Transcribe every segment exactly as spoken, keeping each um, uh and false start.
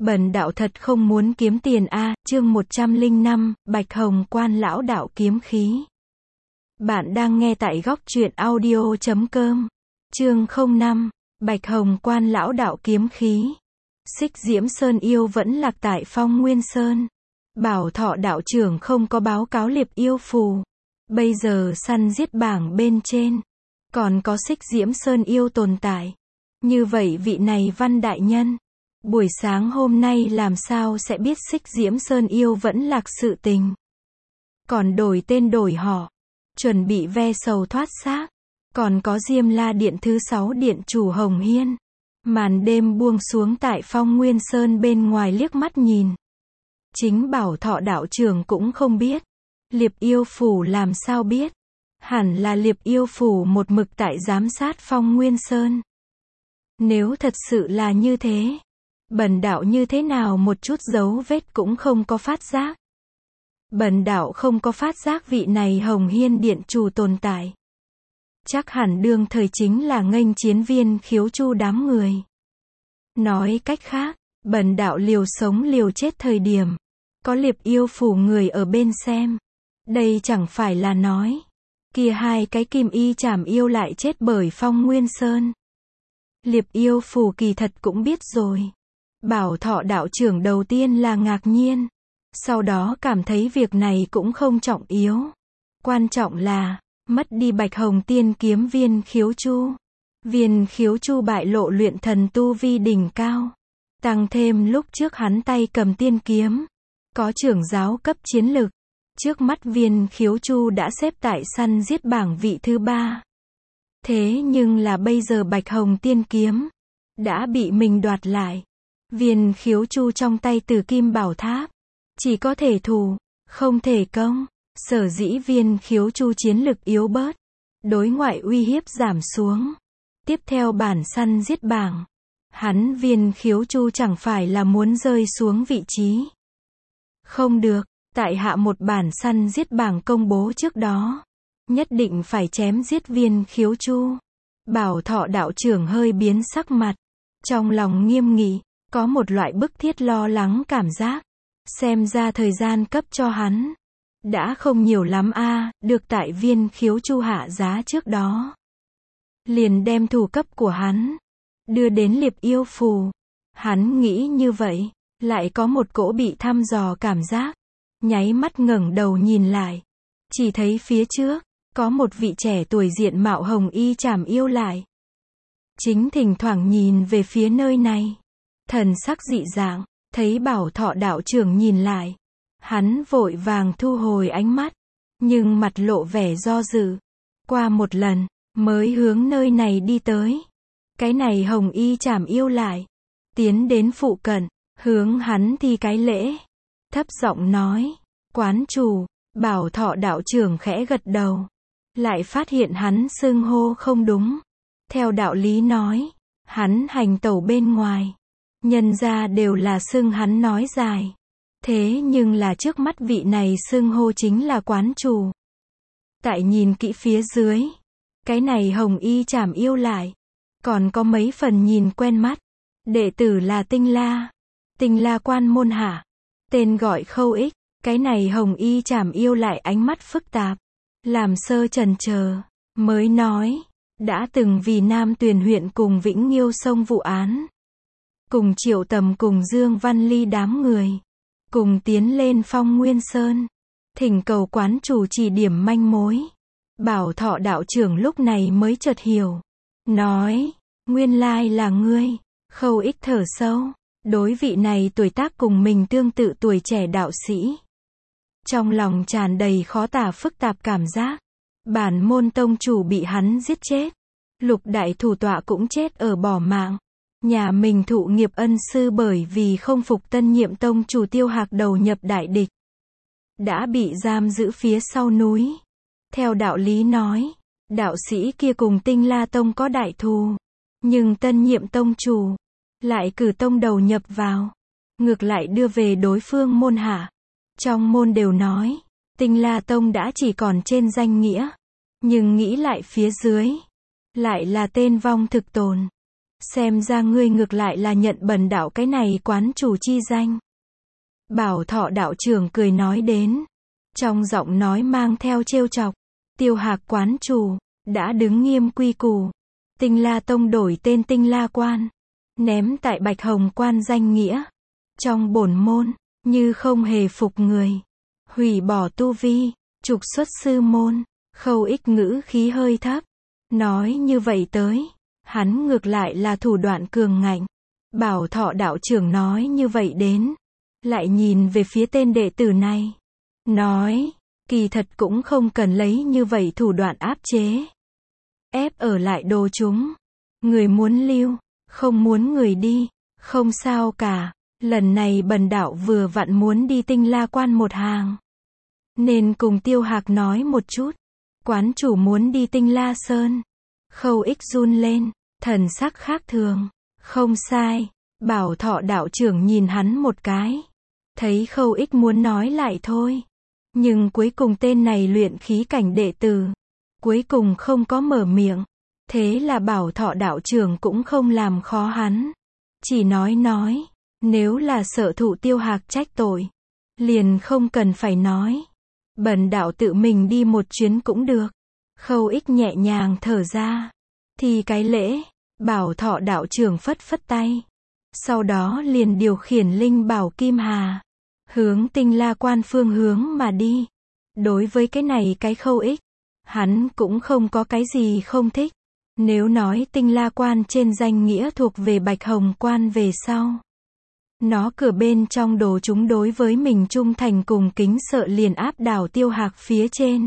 Bần đạo thật không muốn kiếm tiền a, chương một trăm lẻ năm, Bạch Hồng Quan lão đạo kiếm khí. Bạn đang nghe tại góc truyện audio chấm com. Chương không năm, Bạch Hồng Quan lão đạo kiếm khí. Xích Diễm Sơn yêu vẫn lạc tại Phong Nguyên Sơn. Bảo Thọ đạo trưởng không có báo cáo liệp yêu phù. Bây giờ săn giết bảng bên trên, còn có Xích Diễm Sơn yêu tồn tại. Như vậy vị này Văn đại nhân, buổi sáng hôm nay làm sao sẽ biết Xích Diễm Sơn yêu vẫn lạc sự tình. Còn đổi tên đổi họ, chuẩn bị ve sầu thoát xác. Còn có Diêm La Điện thứ sáu điện chủ Hồng Hiên. Màn đêm buông xuống tại Phong Nguyên Sơn bên ngoài liếc mắt nhìn. Chính Bảo Thọ đạo trưởng cũng không biết. Liệp yêu phủ làm sao biết. Hẳn là liệp yêu phủ một mực tại giám sát Phong Nguyên Sơn. Nếu thật sự là như thế, bần đạo như thế nào một chút dấu vết cũng không có phát giác. Bần đạo không có phát giác vị này Hồng Hiên điện chủ tồn tại. Chắc hẳn đương thời chính là nghênh chiến viên khiếu chu đám người. Nói cách khác, bần đạo liều sống liều chết thời điểm, có liệp yêu phủ người ở bên xem. Đây chẳng phải là nói, kia hai cái kim y chảm yêu lại chết bởi Phong Nguyên Sơn. Liệp yêu phủ kỳ thật cũng biết rồi. Bảo Thọ đạo trưởng đầu tiên là ngạc nhiên, sau đó cảm thấy việc này cũng không trọng yếu. Quan trọng là, mất đi Bạch Hồng tiên kiếm viên khiếu chu. Viên khiếu chu bại lộ luyện thần tu vi đỉnh cao. Tăng thêm lúc trước hắn tay cầm tiên kiếm, có trưởng giáo cấp chiến lực. Trước mắt viên khiếu chu đã xếp tại săn giết bảng vị thứ ba. Thế nhưng là bây giờ Bạch Hồng tiên kiếm đã bị mình đoạt lại. Viên khiếu chu trong tay Tử Kim Bảo Tháp, chỉ có thể thủ, không thể công. Sở dĩ viên khiếu chu chiến lực yếu bớt, đối ngoại uy hiếp giảm xuống. Tiếp theo bản săn giết bảng, hắn viên khiếu chu chẳng phải là muốn rơi xuống vị trí. Không được, tại hạ một bản săn giết bảng công bố trước đó, nhất định phải chém giết viên khiếu chu. Bảo Thọ đạo trưởng hơi biến sắc mặt, trong lòng nghiêm nghị, có một loại bức thiết lo lắng cảm giác. Xem ra thời gian cấp cho hắn đã không nhiều lắm a, được tại viên khiếu chu hạ giá trước đó. Liền đem thủ cấp của hắn đưa đến liệp yêu phù. Hắn nghĩ như vậy, lại có một cỗ bị thăm dò cảm giác. Nháy mắt ngẩng đầu nhìn lại, chỉ thấy phía trước có một vị trẻ tuổi diện mạo hồng y chảm yêu lại. Chính thỉnh thoảng nhìn về phía nơi này, thần sắc dị dạng. Thấy Bảo Thọ đạo trưởng nhìn lại, hắn vội vàng thu hồi ánh mắt, nhưng mặt lộ vẻ do dự. Qua một lần, mới hướng nơi này đi tới. Cái này hồng y chảm yêu lại, tiến đến phụ cận, hướng hắn thi cái lễ. Thấp giọng nói, quán chủ. Bảo Thọ đạo trưởng khẽ gật đầu, lại phát hiện hắn xưng hô không đúng. Theo đạo lý nói, hắn hành tẩu bên ngoài, nhân ra đều là xưng hắn nói dài. Thế nhưng là trước mắt vị này xưng hô chính là quán chủ. Tại nhìn kỹ phía dưới, cái này hồng y chảm yêu lại, còn có mấy phần nhìn quen mắt. Đệ tử là Tinh La, Tinh La quan môn hạ, tên gọi Khâu Ích. Cái này hồng y chảm yêu lại ánh mắt phức tạp, làm sơ chần chờ, mới nói, đã từng vì Nam Tuyền huyện cùng Vĩnh Nghiêu Sông vụ án, cùng Triệu Tầm cùng Dương Văn Ly đám người, cùng tiến lên Phong Nguyên Sơn, thỉnh cầu quán chủ chỉ điểm manh mối. Bảo Thọ đạo trưởng lúc này mới chợt hiểu, nói, nguyên lai là ngươi. Khâu Ích thở sâu, đối vị này tuổi tác cùng mình tương tự tuổi trẻ đạo sĩ, trong lòng tràn đầy khó tả phức tạp cảm giác. Bản môn tông chủ bị hắn giết chết, lục đại thủ tọa cũng chết ở bỏ mạng. Nhà mình thụ nghiệp ân sư bởi vì không phục tân nhiệm tông chủ Tiêu Hạc đầu nhập đại địch, đã bị giam giữ phía sau núi. Theo đạo lý nói, đạo sĩ kia cùng Tinh La tông có đại thù, nhưng tân nhiệm tông chủ lại cử tông đầu nhập vào, ngược lại đưa về đối phương môn hạ. Trong môn đều nói, Tinh La tông đã chỉ còn trên danh nghĩa, nhưng nghĩ lại phía dưới, lại là tên vong thực tồn. Xem ra ngươi ngược lại là nhận bần đạo cái này quán chủ chi danh. Bảo Thọ đạo trưởng cười nói đến. Trong giọng nói mang theo trêu chọc. Tiêu Hạc quán chủ, đã đứng nghiêm quy củ. Tinh La Tông đổi tên Tinh La Quan. Ném tại Bạch Hồng Quan danh nghĩa. Trong bổn môn, như không hề phục người. Hủy bỏ tu vi, trục xuất sư môn. Khâu Ích ngữ khí hơi thấp. Nói như vậy tới. Hắn ngược lại là thủ đoạn cường ngạnh. Bảo Thọ đạo trưởng nói như vậy đến. Lại nhìn về phía tên đệ tử này. Nói, kỳ thật cũng không cần lấy như vậy thủ đoạn áp chế. Ép ở lại đồ chúng. Người muốn lưu, không muốn người đi, không sao cả. Lần này bần đạo vừa vặn muốn đi Tinh La Quan một hàng. Nên cùng Tiêu Hạc nói một chút. Quán chủ muốn đi Tinh La Sơn. Khâu Ích run lên, thần sắc khác thường. Không sai, Bảo Thọ đạo trưởng nhìn hắn một cái. Thấy Khâu Ích muốn nói lại thôi. Nhưng cuối cùng tên này luyện khí cảnh đệ tử. Cuối cùng không có mở miệng. Thế là Bảo Thọ đạo trưởng cũng không làm khó hắn. Chỉ nói nói. Nếu là sợ thụ Tiêu Hạc trách tội. Liền không cần phải nói. Bần đạo tự mình đi một chuyến cũng được. Khâu Ích nhẹ nhàng thở ra. Thì cái lễ. Bảo Thọ đạo trưởng phất phất tay. Sau đó liền điều khiển Linh Bảo Kim Hà. Hướng Tinh La Quan phương hướng mà đi. Đối với cái này cái Khâu Ích. Hắn cũng không có cái gì không thích. Nếu nói Tinh La Quan trên danh nghĩa thuộc về Bạch Hồng Quan về sau. Nó cửa bên trong đồ chúng đối với mình trung thành cùng kính sợ liền áp đảo Tiêu Hạc phía trên.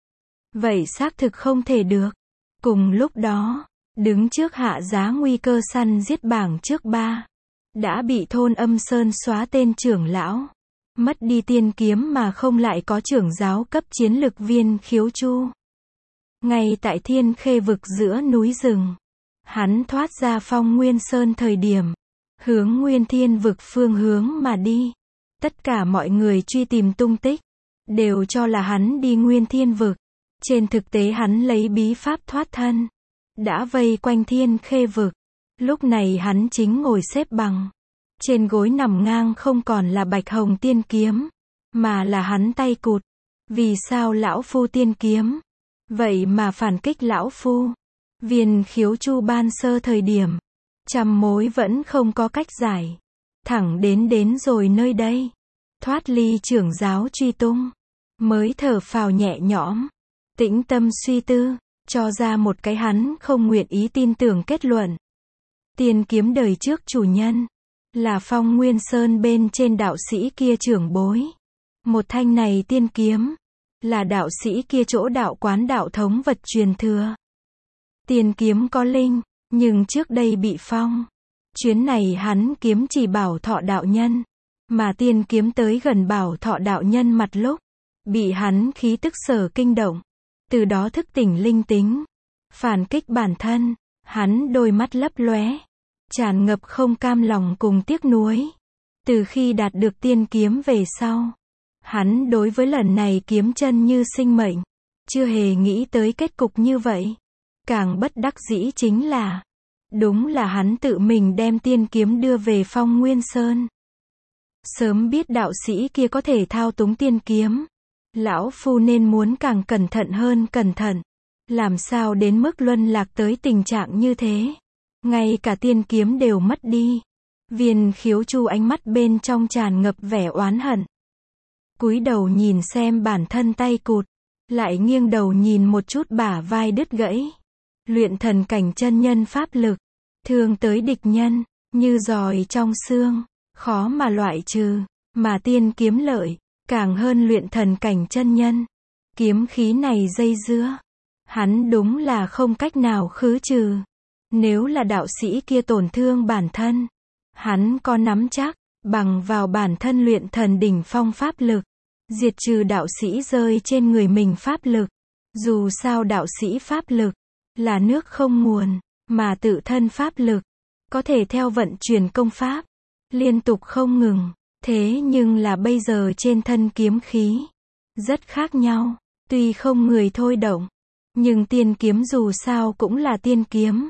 Vậy xác thực không thể được. Cùng lúc đó, đứng trước hạ giá nguy cơ săn giết bảng trước ba. Đã bị thôn Âm Sơn xóa tên trưởng lão. Mất đi tiên kiếm mà không lại có trưởng giáo cấp chiến lực Viên Khiếu Chu. Ngay tại Thiên Khê vực giữa núi rừng. Hắn thoát ra Phong Nguyên Sơn thời điểm. Hướng Nguyên Thiên vực phương hướng mà đi. Tất cả mọi người truy tìm tung tích. Đều cho là hắn đi Nguyên Thiên vực. Trên thực tế hắn lấy bí pháp thoát thân. Đã vây quanh Thiên Khê vực. Lúc này hắn chính ngồi xếp bằng. Trên gối nằm ngang không còn là Bạch Hồng tiên kiếm. Mà là hắn tay cụt. Vì sao lão phu tiên kiếm? Vậy mà phản kích lão phu. Viên Khiếu Chu ban sơ thời điểm. Trăm mối vẫn không có cách giải. Thẳng đến đến rồi nơi đây. Thoát ly trưởng giáo truy tung. Mới thở phào nhẹ nhõm. Tĩnh tâm suy tư. Cho ra một cái hắn không nguyện ý tin tưởng kết luận. Tiên kiếm đời trước chủ nhân. Là Phong Nguyên Sơn bên trên đạo sĩ kia trưởng bối. Một thanh này tiên kiếm. Là đạo sĩ kia chỗ đạo quán đạo thống vật truyền thừa. Tiên kiếm có linh. Nhưng trước đây bị phong. Chuyến này hắn kiếm chỉ Bảo Thọ đạo nhân. Mà tiên kiếm tới gần Bảo Thọ đạo nhân mặt lúc. Bị hắn khí tức sở kinh động. Từ đó thức tỉnh linh tính. Phản kích bản thân. Hắn đôi mắt lấp lóe. Tràn ngập không cam lòng cùng tiếc nuối. Từ khi đạt được tiên kiếm về sau. Hắn đối với lần này kiếm chân như sinh mệnh. Chưa hề nghĩ tới kết cục như vậy. Càng bất đắc dĩ chính là. Đúng là hắn tự mình đem tiên kiếm đưa về Phong Nguyên Sơn. Sớm biết đạo sĩ kia có thể thao túng tiên kiếm. Lão phu nên muốn càng cẩn thận hơn cẩn thận. Làm sao đến mức luân lạc tới tình trạng như thế. Ngay cả tiên kiếm đều mất đi. Viên Khiếu Chu ánh mắt bên trong tràn ngập vẻ oán hận. Cúi đầu nhìn xem bản thân tay cụt. Lại nghiêng đầu nhìn một chút bả vai đứt gãy. Luyện thần cảnh chân nhân pháp lực. Thương tới địch nhân. Như giòi trong xương. Khó mà loại trừ. Mà tiên kiếm lợi. Càng hơn luyện thần cảnh chân nhân. Kiếm khí này dây dưa. Hắn đúng là không cách nào khứ trừ. Nếu là đạo sĩ kia tổn thương bản thân. Hắn có nắm chắc. Bằng vào bản thân luyện thần đỉnh phong pháp lực. Diệt trừ đạo sĩ rơi trên người mình pháp lực. Dù sao đạo sĩ pháp lực. Là nước không nguồn. Mà tự thân pháp lực. Có thể theo vận chuyển công pháp. Liên tục không ngừng. Thế nhưng là bây giờ trên thân kiếm khí. Rất khác nhau. Tuy không người thôi động. Nhưng tiên kiếm dù sao cũng là tiên kiếm.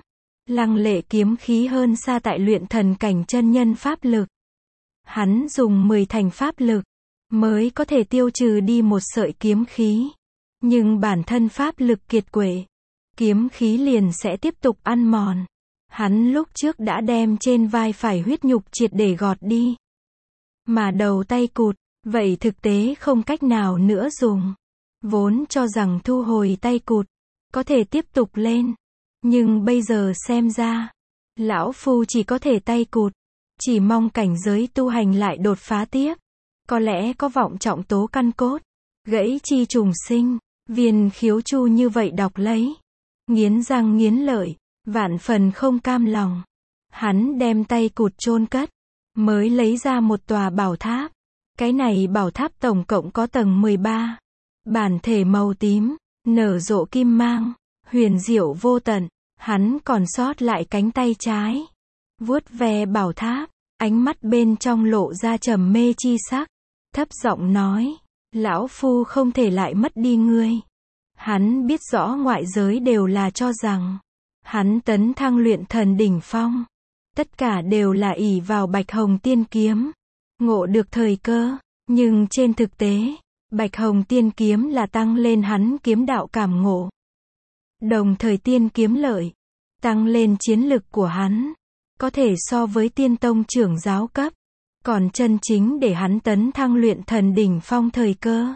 Lăng lệ kiếm khí hơn xa tại luyện thần cảnh chân nhân pháp lực. Hắn dùng mười thành pháp lực, mới có thể tiêu trừ đi một sợi kiếm khí. Nhưng bản thân pháp lực kiệt quệ, kiếm khí liền sẽ tiếp tục ăn mòn. Hắn lúc trước đã đem trên vai phải huyết nhục triệt để gọt đi. Mà đầu tay cụt, vậy thực tế không cách nào nữa dùng. Vốn cho rằng thu hồi tay cụt, có thể tiếp tục lên. Nhưng bây giờ xem ra, lão phu chỉ có thể tay cụt. Chỉ mong cảnh giới tu hành lại đột phá tiếp. Có lẽ có vọng trọng tố căn cốt, gãy chi trùng sinh. Viên Khiếu Chu như vậy đọc lấy, nghiến răng nghiến lợi, vạn phần không cam lòng. Hắn đem tay cụt chôn cất, mới lấy ra một tòa bảo tháp. Cái này bảo tháp tổng cộng có tầng mười ba. Bản thể màu tím, nở rộ kim mang, huyền diệu vô tận. Hắn còn sót lại cánh tay trái, vuốt ve bảo tháp, ánh mắt bên trong lộ ra trầm mê chi sắc, thấp giọng nói, lão phu không thể lại mất đi ngươi. Hắn biết rõ ngoại giới đều là cho rằng, hắn tấn thăng luyện thần đỉnh phong. Tất cả đều là ỷ vào Bạch Hồng Tiên Kiếm, ngộ được thời cơ, nhưng trên thực tế, Bạch Hồng Tiên Kiếm là tăng lên hắn kiếm đạo cảm ngộ. Đồng thời tiên kiếm lợi, tăng lên chiến lực của hắn, có thể so với tiên tông trưởng giáo cấp, còn chân chính để hắn tấn thăng luyện thần đỉnh phong thời cơ.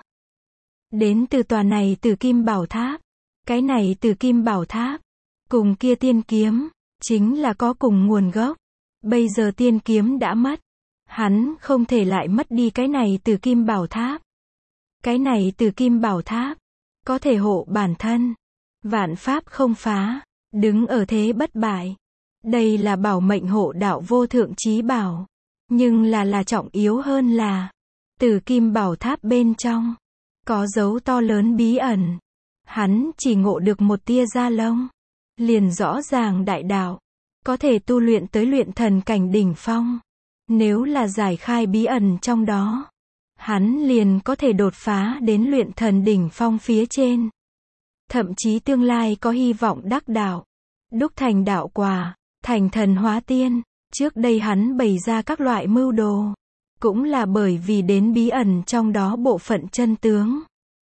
Đến từ tòa này Tử Kim Bảo Tháp, cái này Tử Kim Bảo Tháp, cùng kia tiên kiếm, chính là có cùng nguồn gốc. Bây giờ tiên kiếm đã mất, hắn không thể lại mất đi cái này Tử Kim Bảo Tháp. Cái này Tử Kim Bảo Tháp, có thể hộ bản thân, vạn pháp không phá, đứng ở thế bất bại. Đây là bảo mệnh hộ đạo vô thượng chí bảo. Nhưng là là trọng yếu hơn là, Tử Kim Bảo Tháp bên trong, có dấu to lớn bí ẩn. Hắn chỉ ngộ được một tia da lông, liền rõ ràng đại đạo, có thể tu luyện tới luyện thần cảnh đỉnh phong. Nếu là giải khai bí ẩn trong đó, hắn liền có thể đột phá đến luyện thần đỉnh phong phía trên. Thậm chí tương lai có hy vọng đắc đạo, đúc thành đạo quả, thành thần hóa tiên. Trước đây hắn bày ra các loại mưu đồ, cũng là bởi vì đến bí ẩn trong đó bộ phận chân tướng.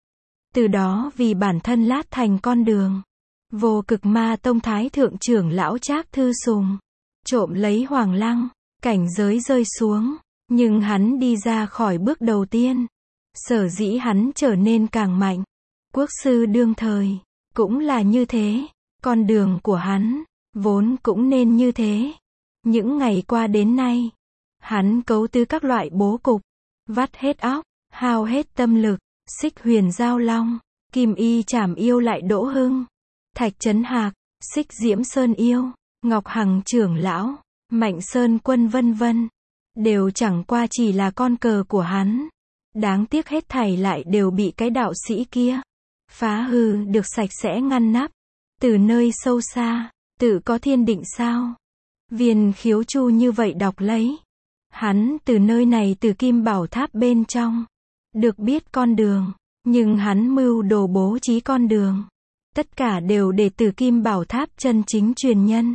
Từ đó vì bản thân lát thành con đường. Vô Cực Ma Tông Thái Thượng trưởng lão Trác Thư Sùng, trộm lấy Hoàng Lăng, cảnh giới rơi xuống, nhưng hắn đi ra khỏi bước đầu tiên. Sở dĩ hắn trở nên càng mạnh. Quốc sư đương thời, cũng là như thế, con đường của hắn, vốn cũng nên như thế. Những ngày qua đến nay, hắn cấu tứ các loại bố cục, vắt hết óc, hao hết tâm lực, Xích Huyền Giao Long, Kim Y Trảm Yêu lại Đỗ Hưng, Thạch Trấn Hạc, Xích Diễm Sơn Yêu, Ngọc Hằng trưởng lão, Mạnh Sơn Quân vân vân, đều chẳng qua chỉ là con cờ của hắn. Đáng tiếc hết thảy lại đều bị cái đạo sĩ kia phá hư được sạch sẽ ngăn nắp. Từ nơi sâu xa, tự có thiên định sao? Viên Khiếu Chu như vậy đọc lấy. Hắn từ nơi này từ Kim Bảo Tháp bên trong, được biết con đường, nhưng hắn mưu đồ bố trí con đường. Tất cả đều để từ Kim Bảo Tháp chân chính truyền nhân.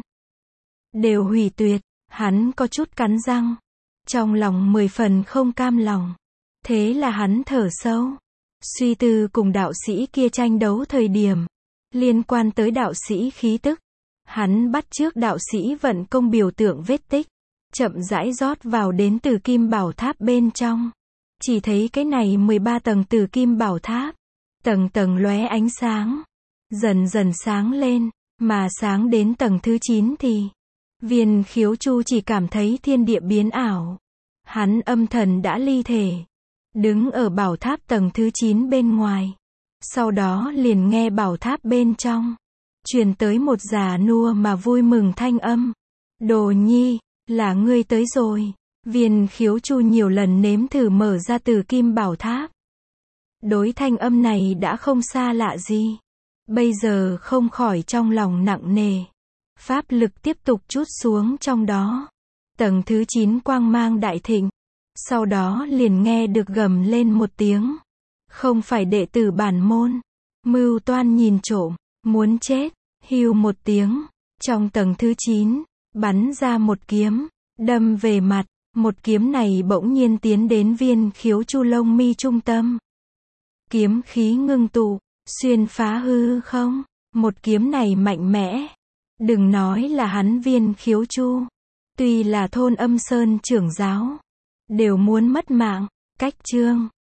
Đều hủy tuyệt, hắn có chút cắn răng. Trong lòng mười phần không cam lòng. Thế là hắn thở sâu. Suy tư cùng đạo sĩ kia tranh đấu thời điểm. Liên quan tới đạo sĩ khí tức. Hắn bắt chước đạo sĩ vận công biểu tượng vết tích. Chậm rãi rót vào đến từ Kim Bảo Tháp bên trong. Chỉ thấy cái này mười ba tầng từ Kim Bảo Tháp. Tầng tầng lóe ánh sáng. Dần dần sáng lên. Mà sáng đến tầng thứ chín thì. Viên Khiếu Chu chỉ cảm thấy thiên địa biến ảo. Hắn âm thần đã ly thể. Đứng ở bảo tháp tầng thứ chín bên ngoài. Sau đó liền nghe bảo tháp bên trong. Truyền tới một già nua mà vui mừng thanh âm. Đồ nhi, là ngươi tới rồi. Viên Khiếu Chu nhiều lần nếm thử mở ra từ Kim Bảo Tháp. Đối thanh âm này đã không xa lạ gì. Bây giờ không khỏi trong lòng nặng nề. Pháp lực tiếp tục trút xuống trong đó. Tầng thứ chín quang mang đại thịnh. Sau đó liền nghe được gầm lên một tiếng. Không phải đệ tử bản môn. Mưu toan nhìn trộm, muốn chết. Hưu một tiếng. Trong tầng thứ chín, bắn ra một kiếm, đâm về mặt, một kiếm này bỗng nhiên tiến đến viên khiếu chu lông mi trung tâm. Kiếm khí ngưng tụ, xuyên phá hư không, một kiếm này mạnh mẽ. Đừng nói là hắn viên khiếu chu, tuy là thôn Âm Sơn trưởng giáo, đều muốn mất mạng. Cách chương